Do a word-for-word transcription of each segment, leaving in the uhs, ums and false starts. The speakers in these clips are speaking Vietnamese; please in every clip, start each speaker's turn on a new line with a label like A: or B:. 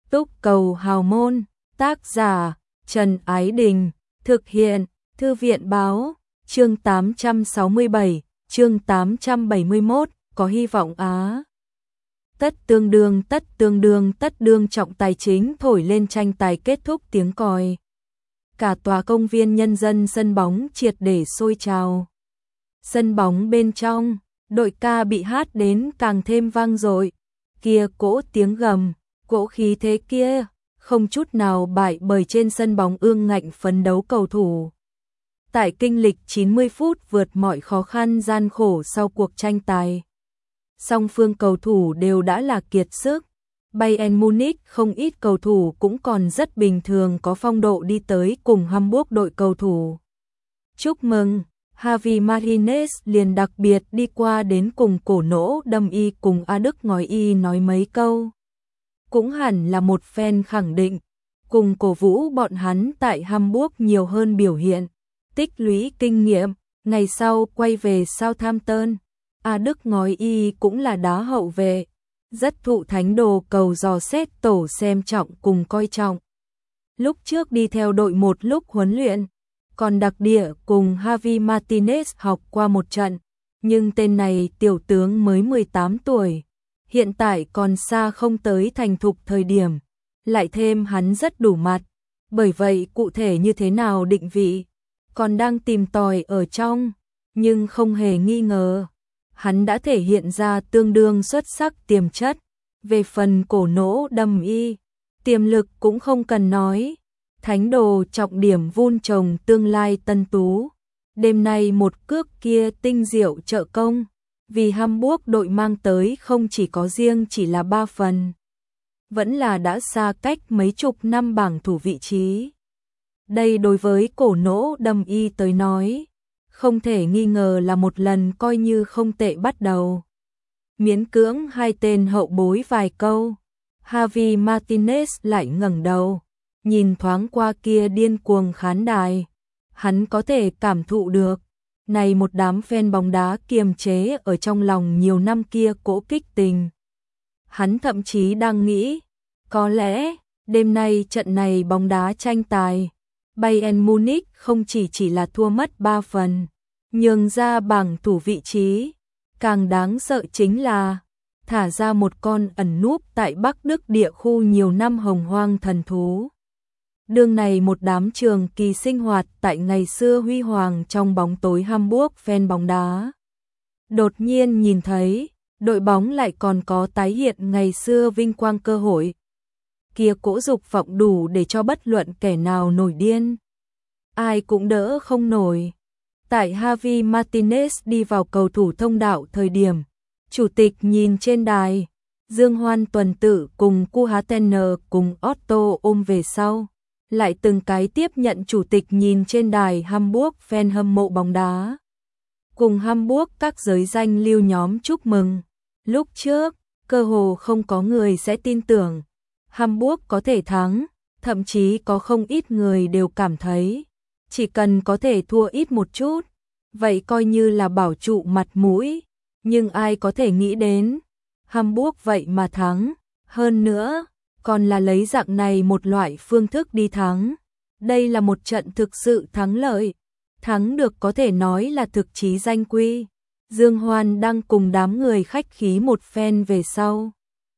A: Túc cầu hào môn, tác giả, Trần Ái Đình, thực hiện, Thư viện báo, chương tám trăm sáu mươi bảy, chương tám trăm bảy mươi mốt, có hy vọng Á. Tất tương đương tất tương đương tất đương trọng tài chính thổi lên tranh tài kết thúc tiếng còi. Cả tòa công viên nhân dân sân bóng triệt để sôi trào. Sân bóng bên trong, đội ca bị hát đến càng thêm vang dội. Kia cỗ tiếng gầm, cỗ khí thế kia, không chút nào bại bởi trên sân bóng ương ngạnh phấn đấu cầu thủ. Tại kinh lịch chín mươi phút vượt mọi khó khăn gian khổ sau cuộc tranh tài, song phương cầu thủ đều đã là kiệt sức. Bayern Munich không ít cầu thủ cũng còn rất bình thường có phong độ đi tới cùng Hamburg đội cầu thủ. Chúc mừng, Javi Martinez liền đặc biệt đi qua đến cùng cổ nỗ đâm y cùng A Đức ngói y nói mấy câu. Cũng hẳn là một fan khẳng định, cùng cổ vũ bọn hắn tại Hamburg nhiều hơn biểu hiện, tích lũy kinh nghiệm, ngày sau quay về Southampton. A Đức ngói y cũng là đá hậu vệ, rất thụ thánh đồ cầu dò xét tổ xem trọng cùng coi trọng. Lúc trước đi theo đội một lúc huấn luyện, còn đặc địa cùng Javi Martinez học qua một trận, nhưng tên này tiểu tướng mới mười tám tuổi, hiện tại còn xa không tới thành thục thời điểm, lại thêm hắn rất đủ mặt, bởi vậy cụ thể như thế nào định vị, còn đang tìm tòi ở trong, nhưng không hề nghi ngờ, hắn đã thể hiện ra tương đương xuất sắc tiềm chất. Về phần cổ nỗ đâm y, tiềm lực cũng không cần nói. Thánh đồ trọng điểm vun trồng tương lai tân tú. Đêm nay một cước kia tinh diệu trợ công, vì Hamburg đội mang tới không chỉ có riêng chỉ là ba phần, vẫn là đã xa cách mấy chục năm bảng thủ vị trí. Đây đối với cổ nỗ đâm y tới nói, không thể nghi ngờ là một lần coi như không tệ bắt đầu. Miễn cưỡng hai tên hậu bối vài câu, Javi Martinez lại ngẩng đầu, nhìn thoáng qua kia điên cuồng khán đài. Hắn có thể cảm thụ được, này một đám fan bóng đá kiềm chế ở trong lòng nhiều năm kia cỗ kích tình. Hắn thậm chí đang nghĩ, có lẽ, đêm nay trận này bóng đá tranh tài, Bayern Munich không chỉ chỉ là thua mất ba phần, nhường ra bảng thủ vị trí. Càng đáng sợ chính là, thả ra một con ẩn núp tại Bắc Đức địa khu nhiều năm hồng hoang thần thú. Đương này một đám trường kỳ sinh hoạt tại ngày xưa huy hoàng trong bóng tối Hamburg fan bóng đá. Đột nhiên nhìn thấy, đội bóng lại còn có tái hiện ngày xưa vinh quang cơ hội. Kia cỗ dục vọng đủ để cho bất luận kẻ nào nổi điên. Ai cũng đỡ không nổi. Tại Javi Martinez đi vào cầu thủ thông đạo thời điểm, chủ tịch nhìn trên đài, Dương Hoan tuần tự cùng Kuhatener cùng Otto ôm về sau, lại từng cái tiếp nhận chủ tịch nhìn trên đài Hamburg fan hâm mộ bóng đá. Cùng Hamburg các giới danh lưu nhóm chúc mừng. Lúc trước, cơ hồ không có người sẽ tin tưởng Hamburg có thể thắng, thậm chí có không ít người đều cảm thấy chỉ cần có thể thua ít một chút, vậy coi như là bảo trụ mặt mũi, nhưng ai có thể nghĩ đến, Hamburg vậy mà thắng, hơn nữa, còn là lấy dạng này một loại phương thức đi thắng. Đây là một trận thực sự thắng lợi, thắng được có thể nói là thực chí danh quy. Dương Hoan đang cùng đám người khách khí một phen về sau.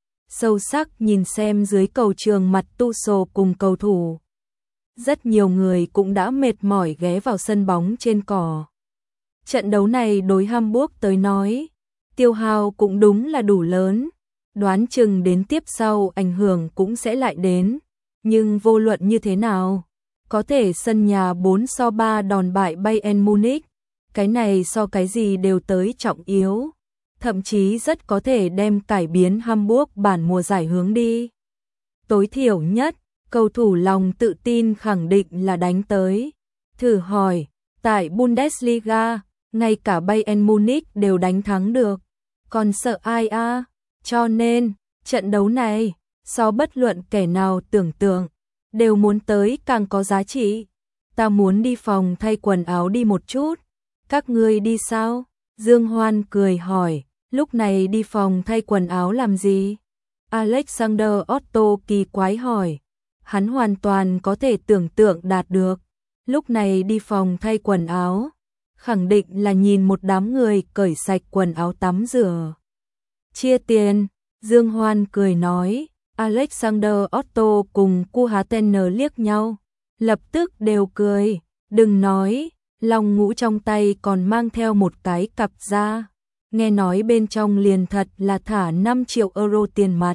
A: Sâu sắc nhìn xem dưới cầu trường mặt tu sồ cùng cầu thủ. Rất nhiều người cũng đã mệt mỏi ghé vào sân bóng trên cỏ. Trận đấu này đối Hamburg tới nói, tiêu hao cũng đúng là đủ lớn, đoán chừng đến tiếp sau ảnh hưởng cũng sẽ lại đến, nhưng vô luận như thế nào, có thể sân nhà bốn so ba đòn bại Bayern Munich, cái này so cái gì đều tới trọng yếu, thậm chí rất có thể đem cải biến Hamburg bản mùa giải hướng đi. Tối thiểu nhất, cầu thủ lòng tự tin khẳng định là đánh tới. Thử hỏi, tại Bundesliga, ngay cả Bayern Munich đều đánh thắng được, còn sợ ai a? À? Cho nên, trận đấu này, so bất luận kẻ nào tưởng tượng, đều muốn tới càng có giá trị. Ta muốn đi phòng thay quần áo đi một chút, các ngươi đi sao? Dương Hoan cười hỏi, lúc này đi phòng thay quần áo làm gì? Alexander Otto kỳ quái hỏi. Hắn hoàn toàn có thể tưởng tượng đạt được. Lúc này đi phòng thay quần áo, khẳng định là nhìn một đám người cởi sạch quần áo tắm rửa. Chia tiền, Dương Hoan cười nói. Alexander Otto cùng Kuhatener liếc nhau, lập tức đều cười. Đừng nói, lòng ngũ trong tay còn mang theo một cái cặp da. Nghe nói bên trong liền thật là thả năm triệu euro tiền mặt.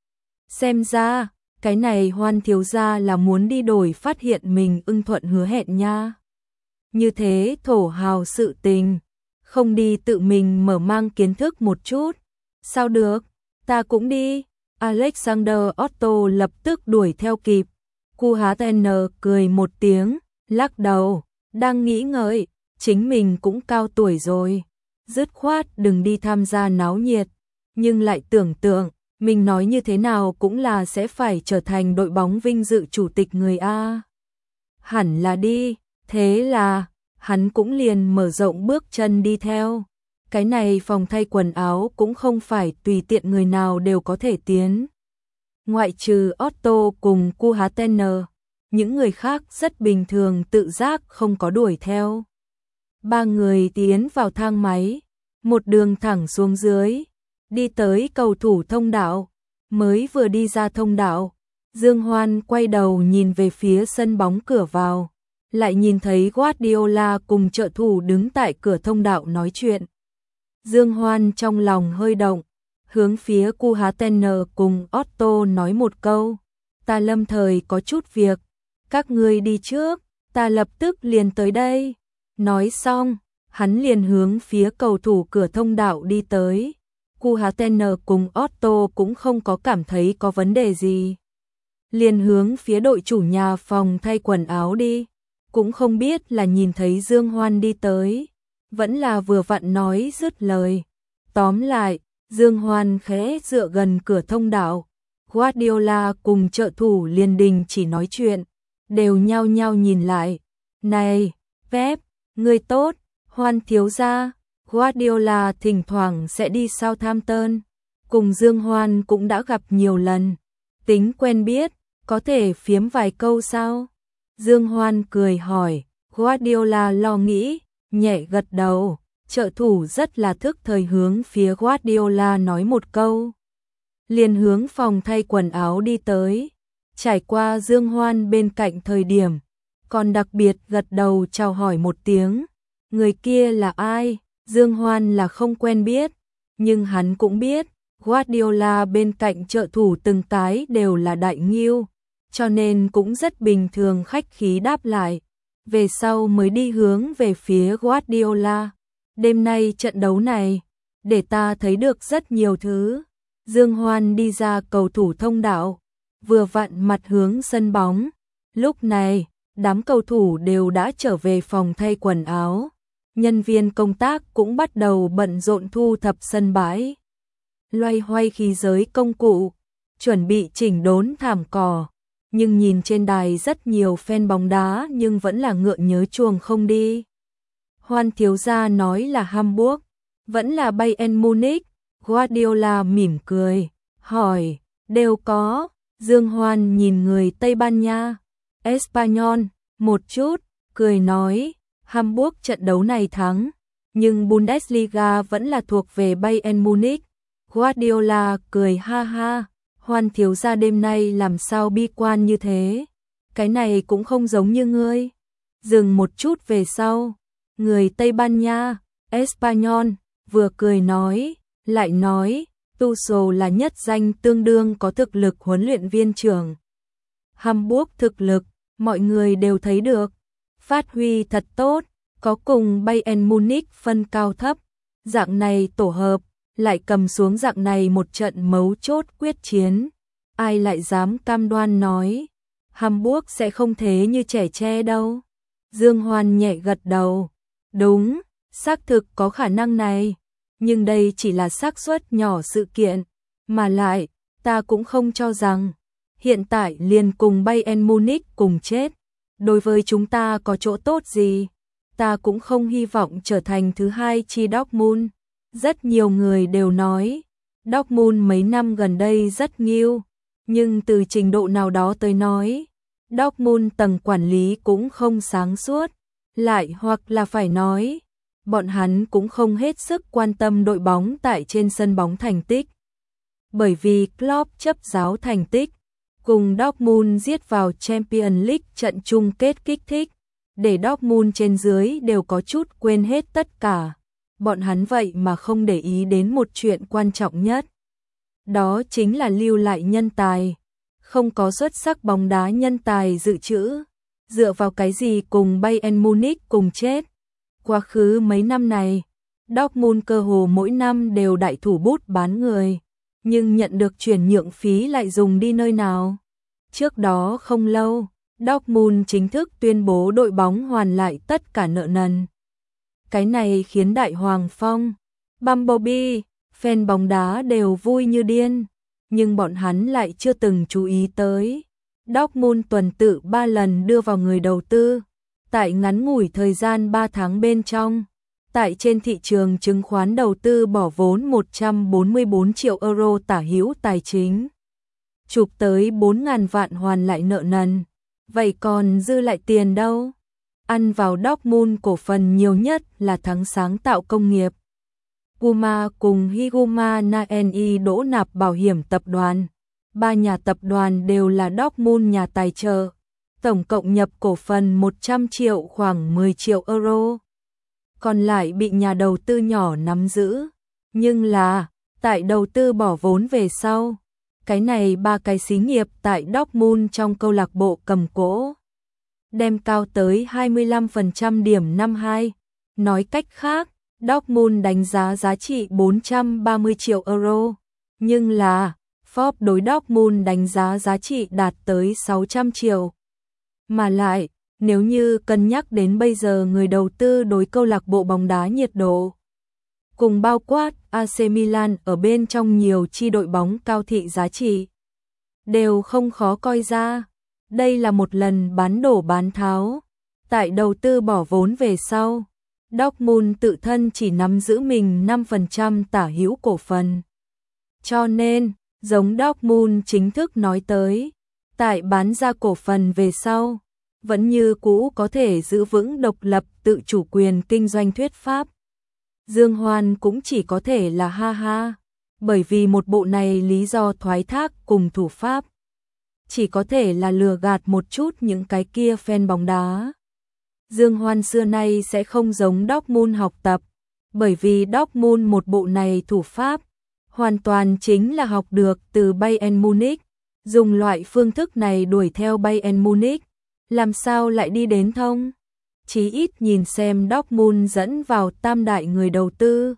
A: Xem ra, cái này Hoan thiếu gia là muốn đi đổi phát hiện mình ưng thuận hứa hẹn nha. Như thế thổ hào sự tình, không đi tự mình mở mang kiến thức một chút. Sao được, ta cũng đi. Alexander Otto lập tức đuổi theo kịp. Kuhatener cười một tiếng, lắc đầu, đang nghĩ ngợi, chính mình cũng cao tuổi rồi, dứt khoát đừng đi tham gia náo nhiệt, nhưng lại tưởng tượng, mình nói như thế nào cũng là sẽ phải trở thành đội bóng vinh dự chủ tịch người A. Hẳn là đi, thế là, hắn cũng liền mở rộng bước chân đi theo. Cái này phòng thay quần áo cũng không phải tùy tiện người nào đều có thể tiến. Ngoại trừ Otto cùng Kuhatener, những người khác rất bình thường tự giác không có đuổi theo. Ba người tiến vào thang máy, một đường thẳng xuống dưới, đi tới cầu thủ thông đạo. Mới vừa đi ra thông đạo, Dương Hoan quay đầu nhìn về phía sân bóng cửa vào, lại nhìn thấy Guardiola cùng trợ thủ đứng tại cửa thông đạo nói chuyện. Dương Hoan trong lòng hơi động, hướng phía Kuhatener cùng Otto nói một câu, ta lâm thời có chút việc, các ngươi đi trước, ta lập tức liền tới đây. Nói xong, hắn liền hướng phía cầu thủ cửa thông đạo đi tới. Kuhatener cùng Otto cũng không có cảm thấy có vấn đề gì. Liền hướng phía đội chủ nhà phòng thay quần áo đi, cũng không biết là nhìn thấy Dương Hoan đi tới, vẫn là vừa vặn nói dứt lời. Tóm lại, Dương Hoan khẽ dựa gần cửa thông đạo, Guardiola cùng trợ thủ liền đình chỉ nói chuyện, đều nhao nhao nhìn lại. Này, Pep, người tốt, Hoan thiếu gia. Guardiola thỉnh thoảng sẽ đi Southampton, cùng Dương Hoan cũng đã gặp nhiều lần, tính quen biết, có thể phiếm vài câu sao? Dương Hoan cười hỏi. Guardiola lo nghĩ, nhẹ gật đầu. Trợ thủ rất là thức thời hướng phía Guardiola nói một câu, liền hướng phòng thay quần áo đi tới. Trải qua Dương Hoan bên cạnh thời điểm, còn đặc biệt gật đầu chào hỏi một tiếng. Người kia là ai? Dương Hoan là không quen biết, nhưng hắn cũng biết Guardiola bên cạnh trợ thủ từng cái đều là đại nghiêu, cho nên cũng rất bình thường khách khí đáp lại. Về sau mới đi hướng về phía Guardiola. Đêm nay trận đấu này, để ta thấy được rất nhiều thứ. Dương Hoan đi ra cầu thủ thông đạo, vừa vặn mặt hướng sân bóng. Lúc này, đám cầu thủ đều đã trở về phòng thay quần áo. Nhân viên công tác cũng bắt đầu bận rộn thu thập sân bãi, loay hoay khí giới công cụ, chuẩn bị chỉnh đốn thảm cỏ. Nhưng nhìn trên đài rất nhiều fan bóng đá nhưng vẫn là ngượng nhớ chuồng không đi. Hoan thiếu gia nói là Hamburg, vẫn là Bayern Munich. Guardiola mỉm cười, hỏi, đều có. Dương Hoan nhìn người Tây Ban Nha, Espanyol, một chút, cười nói, Hamburg trận đấu này thắng, nhưng Bundesliga vẫn là thuộc về Bayern Munich. Guardiola cười ha ha, Hoan thiếu gia đêm nay làm sao bi quan như thế, cái này cũng không giống như ngươi. Dừng một chút về sau, người Tây Ban Nha, Espanyol, vừa cười nói, lại nói, Tuchel là nhất danh tương đương có thực lực huấn luyện viên trưởng. Hamburg thực lực, mọi người đều thấy được, phát huy thật tốt, có cùng Bayern Munich phân cao thấp, dạng này tổ hợp, lại cầm xuống dạng này một trận mấu chốt quyết chiến. Ai lại dám cam đoan nói, Hamburg sẽ không thế như trẻ tre đâu. Dương Hoan nhẹ gật đầu, đúng, xác thực có khả năng này, nhưng đây chỉ là xác suất nhỏ sự kiện, mà lại, ta cũng không cho rằng, hiện tại liền cùng Bayern Munich cùng chết, đối với chúng ta có chỗ tốt gì, ta cũng không hy vọng trở thành thứ hai chi Dortmund. Rất nhiều người đều nói, Dortmund mấy năm gần đây rất nghiêu, nhưng từ trình độ nào đó tới nói, Dortmund tầng quản lý cũng không sáng suốt, lại hoặc là phải nói, bọn hắn cũng không hết sức quan tâm đội bóng tại trên sân bóng thành tích. Bởi vì Klopp chấp giáo thành tích, cùng Dortmund giết vào Champions League trận chung kết kích thích, để Dortmund trên dưới đều có chút quên hết tất cả. Bọn hắn vậy mà không để ý đến một chuyện quan trọng nhất. Đó chính là lưu lại nhân tài. Không có xuất sắc bóng đá nhân tài dự trữ. Dựa vào cái gì cùng Bayern Munich cùng chết. Quá khứ mấy năm này, Dortmund cơ hồ mỗi năm đều đại thủ bút bán người. Nhưng nhận được chuyển nhượng phí lại dùng đi nơi nào? Trước đó không lâu, Dortmund chính thức tuyên bố đội bóng hoàn lại tất cả nợ nần. Cái này khiến Đại Hoàng Phong, Bumblebee, fan bóng đá đều vui như điên, nhưng bọn hắn lại chưa từng chú ý tới. Dortmund tuần tự ba lần đưa vào người đầu tư, tại ngắn ngủi thời gian ba tháng bên trong, tại trên thị trường chứng khoán đầu tư bỏ vốn một trăm bốn mươi bốn triệu euro tả hữu tài chính, chụp tới bốn nghìn vạn hoàn lại nợ nần. Vậy còn dư lại tiền đâu? Ăn vào Dortmund cổ phần nhiều nhất là thắng sáng tạo công nghiệp. Puma cùng Higuma Naeni đỗ nạp bảo hiểm tập đoàn. Ba nhà tập đoàn đều là Dortmund nhà tài trợ. Tổng cộng nhập cổ phần một trăm triệu khoảng mười triệu euro. Còn lại bị nhà đầu tư nhỏ nắm giữ. Nhưng là, tại đầu tư bỏ vốn về sau. Cái này ba cái xí nghiệp tại Dortmund trong câu lạc bộ cầm cố. Đem cao tới hai mươi lăm phần trăm điểm năm hai. Nói cách khác, Dortmund đánh giá giá trị bốn trăm ba mươi triệu euro. Nhưng là, Forbes đối Dortmund đánh giá giá trị đạt tới sáu trăm triệu. Mà lại, nếu như cân nhắc đến bây giờ người đầu tư đối câu lạc bộ bóng đá nhiệt độ, cùng bao quát a xê Milan ở bên trong nhiều chi đội bóng cao thị giá trị, đều không khó coi ra. Đây là một lần bán đổ bán tháo. Tại đầu tư bỏ vốn về sau, Dortmund tự thân chỉ nắm giữ mình năm phần trăm tả hữu cổ phần. Cho nên, giống Dortmund chính thức nói tới, tại bán ra cổ phần về sau, vẫn như cũ có thể giữ vững độc lập tự chủ quyền kinh doanh thuyết pháp. Dương Hoan cũng chỉ có thể là ha ha, bởi vì một bộ này lý do thoái thác cùng thủ pháp. Chỉ có thể là lừa gạt một chút những cái kia fan bóng đá. Dương Hoan xưa nay sẽ không giống Dortmund học tập, bởi vì Dortmund một bộ này thủ pháp, hoàn toàn chính là học được từ Bayern Munich, dùng loại phương thức này đuổi theo Bayern Munich, làm sao lại đi đến thông? Chí ít nhìn xem Dortmund dẫn vào tam đại người đầu tư,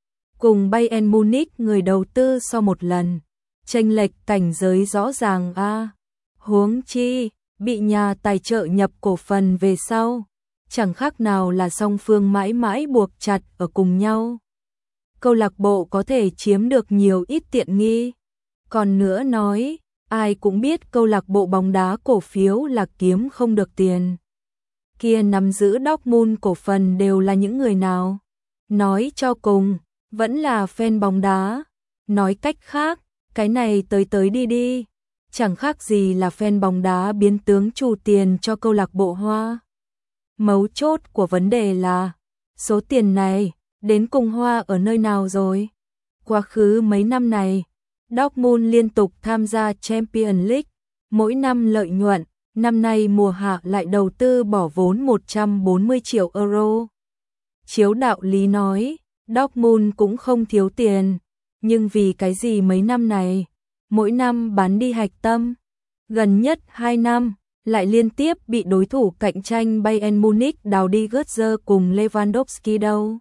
A: cùng Bayern Munich người đầu tư so một lần, chênh lệch cảnh giới rõ ràng a. À. Huống chi, bị nhà tài trợ nhập cổ phần về sau, chẳng khác nào là song phương mãi mãi buộc chặt ở cùng nhau. Câu lạc bộ có thể chiếm được nhiều ít tiện nghi. Còn nữa nói, ai cũng biết câu lạc bộ bóng đá cổ phiếu là kiếm không được tiền. Kia nắm giữ Dortmund cổ phần đều là những người nào? Nói cho cùng, vẫn là fan bóng đá. Nói cách khác, cái này tới tới đi đi. Chẳng khác gì là fan bóng đá biến tướng trù tiền cho câu lạc bộ Hoa. Mấu chốt của vấn đề là, số tiền này, đến cùng Hoa ở nơi nào rồi? Quá khứ mấy năm này, Dortmund liên tục tham gia Champions League, mỗi năm lợi nhuận, năm nay mùa hạ lại đầu tư bỏ vốn một trăm bốn mươi triệu euro. Chiếu đạo lý nói, Dortmund cũng không thiếu tiền, nhưng vì cái gì mấy năm này, mỗi năm bán đi hạch tâm, gần nhất hai năm, lại liên tiếp bị đối thủ cạnh tranh Bayern Munich đào đi Götze cùng Lewandowski đâu?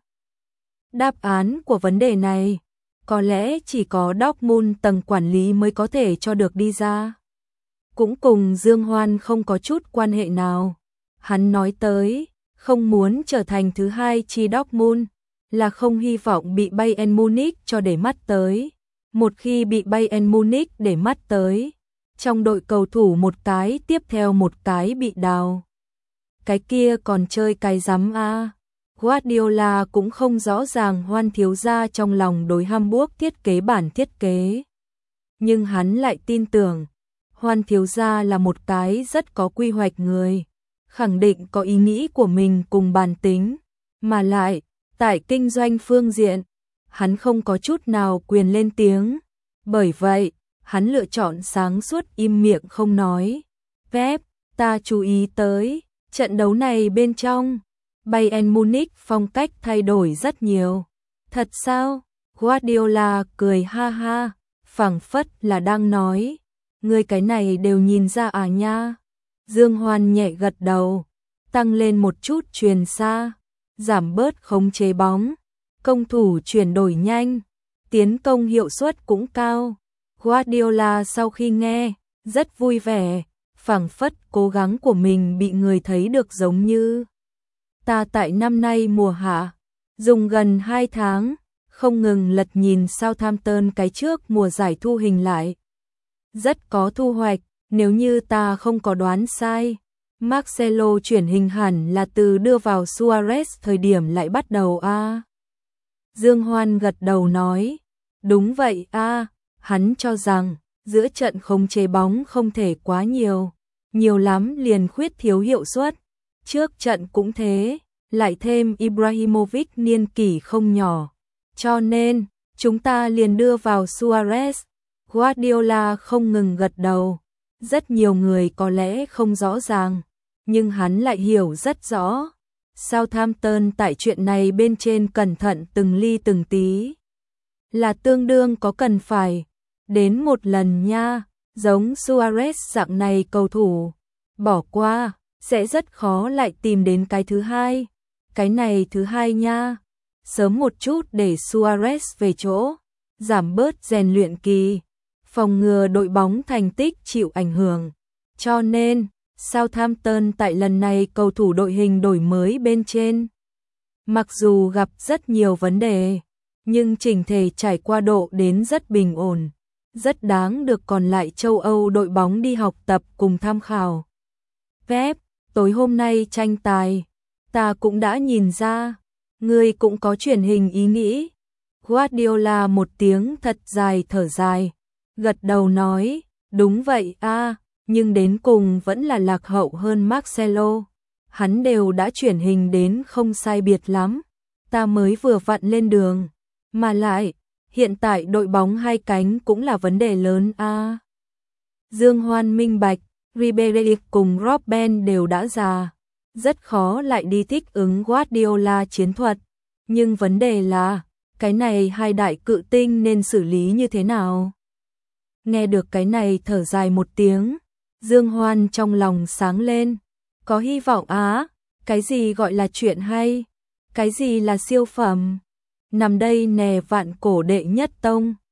A: Đáp án của vấn đề này, có lẽ chỉ có Dortmund tầng quản lý mới có thể cho được đi ra. Cũng cùng Dương Hoan không có chút quan hệ nào. Hắn nói tới, không muốn trở thành thứ hai chi Dortmund, là không hy vọng bị Bayern Munich cho để mắt tới. Một khi bị Bayern Munich để mắt tới, trong đội cầu thủ một cái tiếp theo một cái bị đào. Cái kia còn chơi cái rắm a. Guardiola cũng không rõ ràng Hoan thiếu gia trong lòng đối Hamburg thiết kế bản thiết kế. Nhưng hắn lại tin tưởng, Hoan thiếu gia là một cái rất có quy hoạch người, khẳng định có ý nghĩ của mình cùng bản tính, mà lại, tại kinh doanh phương diện, hắn không có chút nào quyền lên tiếng. Bởi vậy, hắn lựa chọn sáng suốt im miệng không nói. Pep, ta chú ý tới, trận đấu này bên trong, Bayern Munich phong cách thay đổi rất nhiều. Thật sao? Guardiola cười ha ha, phảng phất là đang nói, ngươi cái này đều nhìn ra à nha. Dương Hoan nhẹ gật đầu, tăng lên một chút chuyền xa, giảm bớt khống chế bóng, công thủ chuyển đổi nhanh, tiến công hiệu suất cũng cao. Guardiola sau khi nghe, rất vui vẻ, phảng phất cố gắng của mình bị người thấy được giống như ta tại năm nay mùa hạ, dùng gần hai tháng, không ngừng lật nhìn Southampton cái trước mùa giải thu hình lại. Rất có thu hoạch, nếu như ta không có đoán sai, Marcelo chuyển hình hẳn là từ đưa vào Suarez thời điểm lại bắt đầu a. À. Dương Hoan gật đầu nói, đúng vậy a, à. Hắn cho rằng giữa trận khống chế bóng không thể quá nhiều, nhiều lắm liền khuyết thiếu hiệu suất. Trước trận cũng thế, lại thêm Ibrahimovic niên kỷ không nhỏ, cho nên chúng ta liền đưa vào Suarez. Guardiola không ngừng gật đầu. Rất nhiều người có lẽ không rõ ràng, nhưng hắn lại hiểu rất rõ. Southampton tại chuyện này bên trên cẩn thận từng ly từng tí, là tương đương có cần phải đến một lần nha. Giống Suarez dạng này cầu thủ, bỏ qua, sẽ rất khó lại tìm đến cái thứ hai. Cái này thứ hai nha, sớm một chút để Suarez về chỗ, giảm bớt rèn luyện kỳ, phòng ngừa đội bóng thành tích chịu ảnh hưởng. Cho nên, Southampton tại lần này cầu thủ đội hình đổi mới bên trên, mặc dù gặp rất nhiều vấn đề, nhưng chỉnh thể trải qua độ đến rất bình ổn, rất đáng được còn lại châu Âu đội bóng đi học tập cùng tham khảo. Pep, tối hôm nay tranh tài, ta cũng đã nhìn ra, ngươi cũng có truyền hình ý nghĩ. Guardiola một tiếng thật dài thở dài, gật đầu nói, đúng vậy a, nhưng đến cùng vẫn là lạc hậu hơn Marcelo. Hắn đều đã chuyển hình đến không sai biệt lắm, ta mới vừa vặn lên đường, mà lại, hiện tại đội bóng hai cánh cũng là vấn đề lớn a. Dương Hoan minh bạch, Ribery cùng Robben đều đã già, rất khó lại đi thích ứng Guardiola chiến thuật, nhưng vấn đề là, cái này hai đại cự tinh nên xử lý như thế nào? Nghe được cái này thở dài một tiếng, Dương Hoan trong lòng sáng lên, có hy vọng á, cái gì gọi là chuyện hay, cái gì là siêu phẩm, nằm đây nè vạn cổ đệ nhất tông.